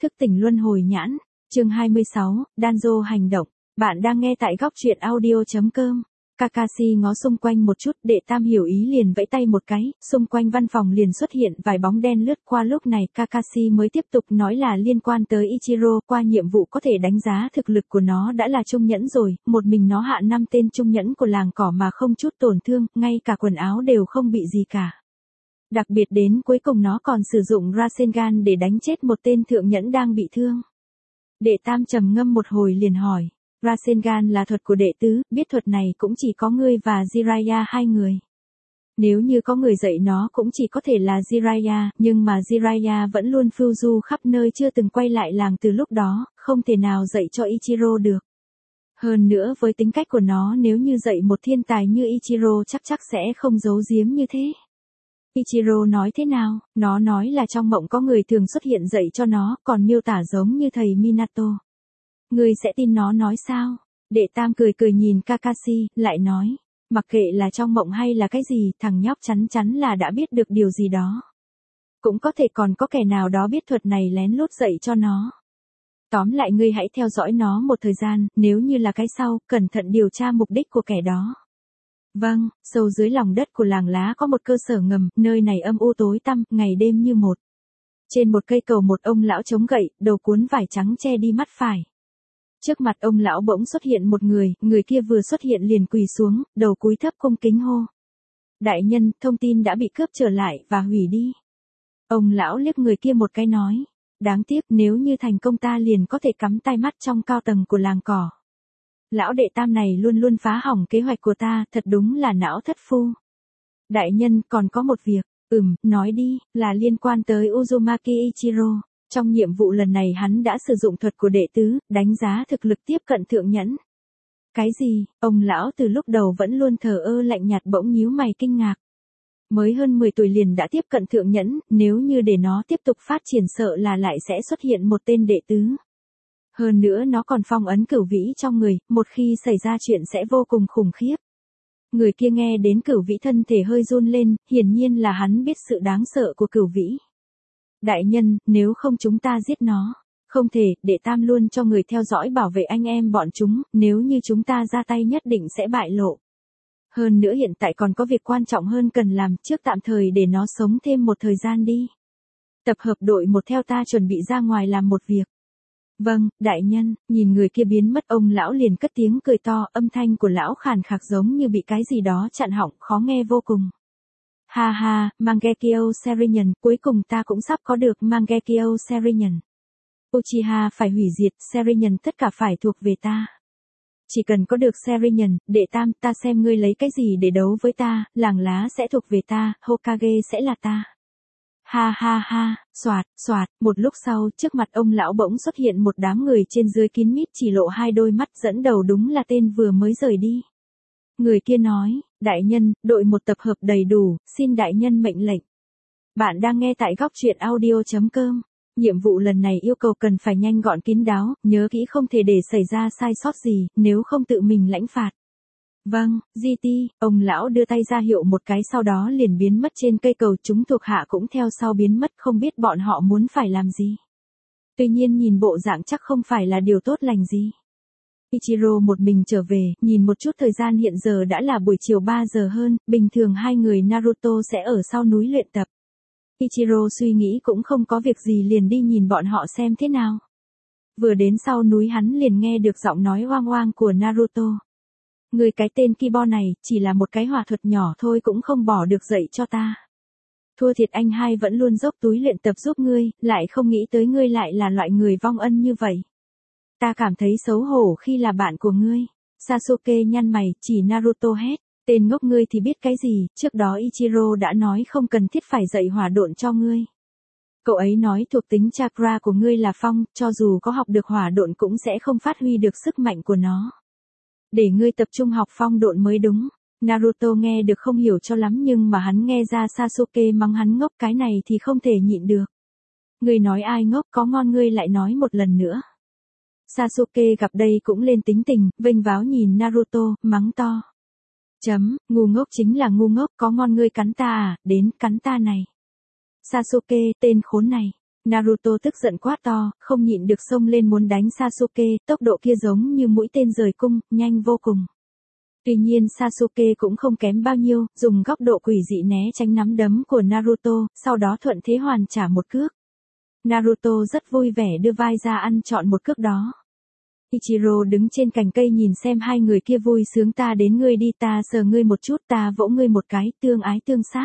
Thức tỉnh luân hồi nhãn, chương 26, Danzo hành động. Bạn đang nghe tại góc truyện audio.com. Kakashi ngó xung quanh một chút, Đệ Tam hiểu ý liền vẫy tay một cái, xung quanh văn phòng liền xuất hiện vài bóng đen lướt qua. Lúc này Kakashi mới tiếp tục nói là liên quan tới Ichiro, qua nhiệm vụ có thể đánh giá thực lực của nó đã là trung nhẫn rồi, một mình nó hạ 5 tên trung nhẫn của làng cỏ mà không chút tổn thương, ngay cả quần áo đều không bị gì cả. Đặc biệt đến cuối cùng nó còn sử dụng Rasengan để đánh chết một tên thượng nhẫn đang bị thương. Đệ Tam trầm ngâm một hồi liền hỏi, Rasengan là thuật của đệ tứ, biết thuật này cũng chỉ có ngươi và Jiraiya hai người. Nếu như có người dạy nó cũng chỉ có thể là Jiraiya, nhưng mà Jiraiya vẫn luôn phiêu du khắp nơi chưa từng quay lại làng từ lúc đó, không thể nào dạy cho Ichiro được. Hơn nữa với tính cách của nó, nếu như dạy một thiên tài như Ichiro chắc sẽ không giấu giếm như thế. Ichiro nói thế nào? Nó nói là trong mộng có người thường xuất hiện dạy cho nó, còn miêu tả giống như thầy Minato. Ngươi sẽ tin nó nói sao? Đệ Tam cười cười nhìn Kakashi, lại nói, mặc kệ là trong mộng hay là cái gì, thằng nhóc chắn chắn là đã biết được điều gì đó. Cũng có thể còn có kẻ nào đó biết thuật này lén lút dạy cho nó. Tóm lại ngươi hãy theo dõi nó một thời gian, nếu như là cái sau, cẩn thận điều tra mục đích của kẻ đó. Vâng, sâu dưới lòng đất của làng lá có một cơ sở ngầm, nơi này âm u tối tăm, ngày đêm như một. Trên một cây cầu một ông lão chống gậy, đầu cuốn vải trắng che đi mắt phải. Trước mặt ông lão bỗng xuất hiện một người kia vừa xuất hiện liền quỳ xuống, đầu cúi thấp cung kính hô. Đại nhân, thông tin đã bị cướp trở lại và hủy đi. Ông lão liếc người kia một cái nói, đáng tiếc nếu như thành công ta liền có thể cắm tai mắt trong cao tầng của làng cỏ. Lão Đệ Tam này luôn luôn phá hỏng kế hoạch của ta, thật đúng là não thất phu. Đại nhân, còn có một việc, nói đi, là liên quan tới Uzumaki Ichiro. Trong nhiệm vụ lần này hắn đã sử dụng thuật của đệ tứ, đánh giá thực lực tiếp cận thượng nhẫn. Cái gì? Ông lão từ lúc đầu vẫn luôn thờ ơ lạnh nhạt bỗng nhíu mày kinh ngạc. Mới hơn 10 tuổi liền đã tiếp cận thượng nhẫn, nếu như để nó tiếp tục phát triển sợ là lại sẽ xuất hiện một tên đệ tứ. Hơn nữa nó còn phong ấn cửu vĩ trong người, một khi xảy ra chuyện sẽ vô cùng khủng khiếp. Người kia nghe đến cửu vĩ thân thể hơi run lên, hiển nhiên là hắn biết sự đáng sợ của cửu vĩ. Đại nhân, nếu không chúng ta giết nó. Không thể, Đệ Tam luôn cho người theo dõi bảo vệ anh em bọn chúng, nếu như chúng ta ra tay nhất định sẽ bại lộ. Hơn nữa hiện tại còn có việc quan trọng hơn cần làm, trước tạm thời để nó sống thêm một thời gian đi. Tập hợp đội một theo ta chuẩn bị ra ngoài làm một việc. Vâng, đại nhân, nhìn người kia biến mất ông lão liền cất tiếng cười to, âm thanh của lão khàn khạc giống như bị cái gì đó chặn họng, khó nghe vô cùng. Ha ha, Mangekyo Sharingan, cuối cùng ta cũng sắp có được Mangekyo Sharingan. Uchiha phải hủy diệt, Sharingan tất cả phải thuộc về ta. Chỉ cần có được Sharingan, Đệ Tam, ta xem ngươi lấy cái gì để đấu với ta, làng lá sẽ thuộc về ta, Hokage sẽ là ta. Ha ha ha, xoạt, một lúc sau, trước mặt ông lão bỗng xuất hiện một đám người trên dưới kín mít chỉ lộ hai đôi mắt, dẫn đầu đúng là tên vừa mới rời đi. Người kia nói, đại nhân, đội một tập hợp đầy đủ, xin đại nhân mệnh lệnh. Bạn đang nghe tại góc truyện audio.com. Nhiệm vụ lần này yêu cầu cần phải nhanh gọn kín đáo, nhớ kỹ không thể để xảy ra sai sót gì, nếu không tự mình lãnh phạt. Vâng, GT, ông lão đưa tay ra hiệu một cái sau đó liền biến mất trên cây cầu, chúng thuộc hạ cũng theo sau biến mất, không biết bọn họ muốn phải làm gì. Tuy nhiên nhìn bộ dạng chắc không phải là điều tốt lành gì. Ichiro một mình trở về, nhìn một chút thời gian hiện giờ đã là buổi chiều 3 giờ hơn, bình thường hai người Naruto sẽ ở sau núi luyện tập. Ichiro suy nghĩ cũng không có việc gì liền đi nhìn bọn họ xem thế nào. Vừa đến sau núi hắn liền nghe được giọng nói oang oang của Naruto. Người cái tên Kibo này, chỉ là một cái hỏa thuật nhỏ thôi cũng không bỏ được dạy cho ta. Thua thiệt anh hai vẫn luôn dốc túi luyện tập giúp ngươi, lại không nghĩ tới ngươi lại là loại người vong ân như vậy. Ta cảm thấy xấu hổ khi là bạn của ngươi. Sasuke nhăn mày, chỉ Naruto hét. Tên ngốc ngươi thì biết cái gì, trước đó Ichiro đã nói không cần thiết phải dạy hỏa độn cho ngươi. Cậu ấy nói thuộc tính chakra của ngươi là phong, cho dù có học được hỏa độn cũng sẽ không phát huy được sức mạnh của nó. Để ngươi tập trung học phong độn mới đúng. Naruto nghe được không hiểu cho lắm nhưng mà hắn nghe ra Sasuke mắng hắn ngốc, cái này thì không thể nhịn được. Ngươi nói ai ngốc, có ngon ngươi lại nói một lần nữa. Sasuke gặp đây cũng lên tính tình, vênh váo nhìn Naruto, mắng to. Ngu ngốc chính là ngu ngốc, có ngon ngươi cắn ta à, đến cắn ta này. Sasuke, tên khốn này. Naruto tức giận quát to, không nhịn được xông lên muốn đánh Sasuke, tốc độ kia giống như mũi tên rời cung, nhanh vô cùng. Tuy nhiên Sasuke cũng không kém bao nhiêu, dùng góc độ quỷ dị né tránh nắm đấm của Naruto, sau đó thuận thế hoàn trả một cước. Naruto rất vui vẻ đưa vai ra ăn trọn một cước đó. Ichiro đứng trên cành cây nhìn xem hai người kia vui sướng, ta đến ngươi đi, ta sờ ngươi một chút, ta vỗ ngươi một cái, tương ái tương sát.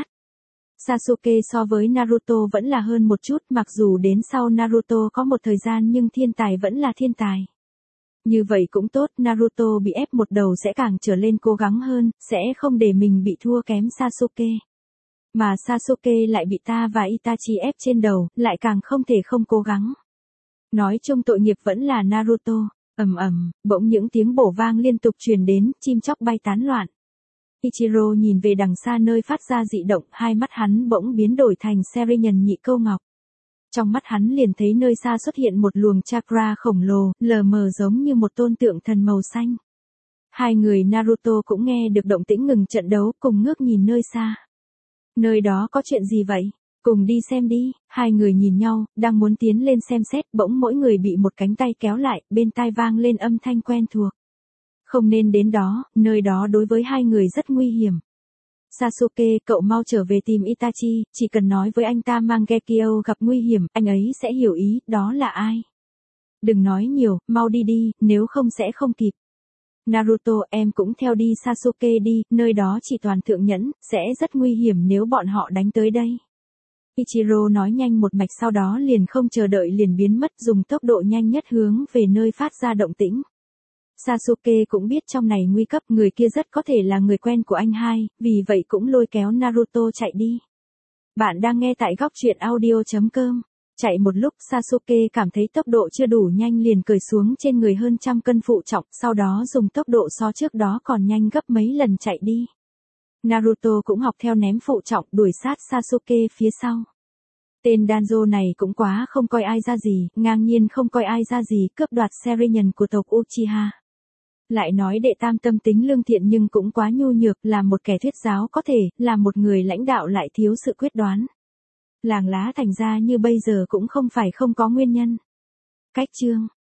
Sasuke so với Naruto vẫn là hơn một chút, mặc dù đến sau Naruto có một thời gian nhưng thiên tài vẫn là thiên tài. Như vậy cũng tốt, Naruto bị ép một đầu sẽ càng trở lên cố gắng hơn, sẽ không để mình bị thua kém Sasuke. Mà Sasuke lại bị ta và Itachi ép trên đầu, lại càng không thể không cố gắng. Nói chung tội nghiệp vẫn là Naruto. Bỗng những tiếng bổ vang liên tục truyền đến, chim chóc bay tán loạn. Ichiro nhìn về đằng xa nơi phát ra dị động, hai mắt hắn bỗng biến đổi thành Sharingan nhị câu ngọc. Trong mắt hắn liền thấy nơi xa xuất hiện một luồng chakra khổng lồ, lờ mờ giống như một tôn tượng thần màu xanh. Hai người Naruto cũng nghe được động tĩnh ngừng trận đấu, cùng ngước nhìn nơi xa. Nơi đó có chuyện gì vậy? Cùng đi xem đi. Hai người nhìn nhau, đang muốn tiến lên xem xét, bỗng mỗi người bị một cánh tay kéo lại, bên tai vang lên âm thanh quen thuộc. Không nên đến đó, nơi đó đối với hai người rất nguy hiểm. Sasuke, cậu mau trở về tìm Itachi, chỉ cần nói với anh ta Mangekyo gặp nguy hiểm, anh ấy sẽ hiểu ý, đó là ai. Đừng nói nhiều, mau đi đi, nếu không sẽ không kịp. Naruto, em cũng theo đi, Sasuke đi, nơi đó chỉ toàn thượng nhẫn, sẽ rất nguy hiểm nếu bọn họ đánh tới đây. Ichiro nói nhanh một mạch, sau đó liền không chờ đợi liền biến mất, dùng tốc độ nhanh nhất hướng về nơi phát ra động tĩnh. Sasuke cũng biết trong này nguy cấp, người kia rất có thể là người quen của anh hai, vì vậy cũng lôi kéo Naruto chạy đi. Bạn đang nghe tại góc truyện audio.com. Chạy một lúc Sasuke cảm thấy tốc độ chưa đủ nhanh liền cởi xuống trên người hơn 100 cân phụ trọng, sau đó dùng tốc độ so trước đó còn nhanh gấp mấy lần chạy đi. Naruto cũng học theo ném phụ trọng đuổi sát Sasuke phía sau. Tên Danzo này cũng quá không coi ai ra gì, ngang nhiên không coi ai ra gì, cướp đoạt Sharingan của tộc Uchiha. Lại nói đệ tam tâm tính lương thiện nhưng cũng quá nhu nhược, là một kẻ thuyết giáo có thể, là một người lãnh đạo lại thiếu sự quyết đoán. Làng lá thành ra như bây giờ cũng không phải không có nguyên nhân. Cách chương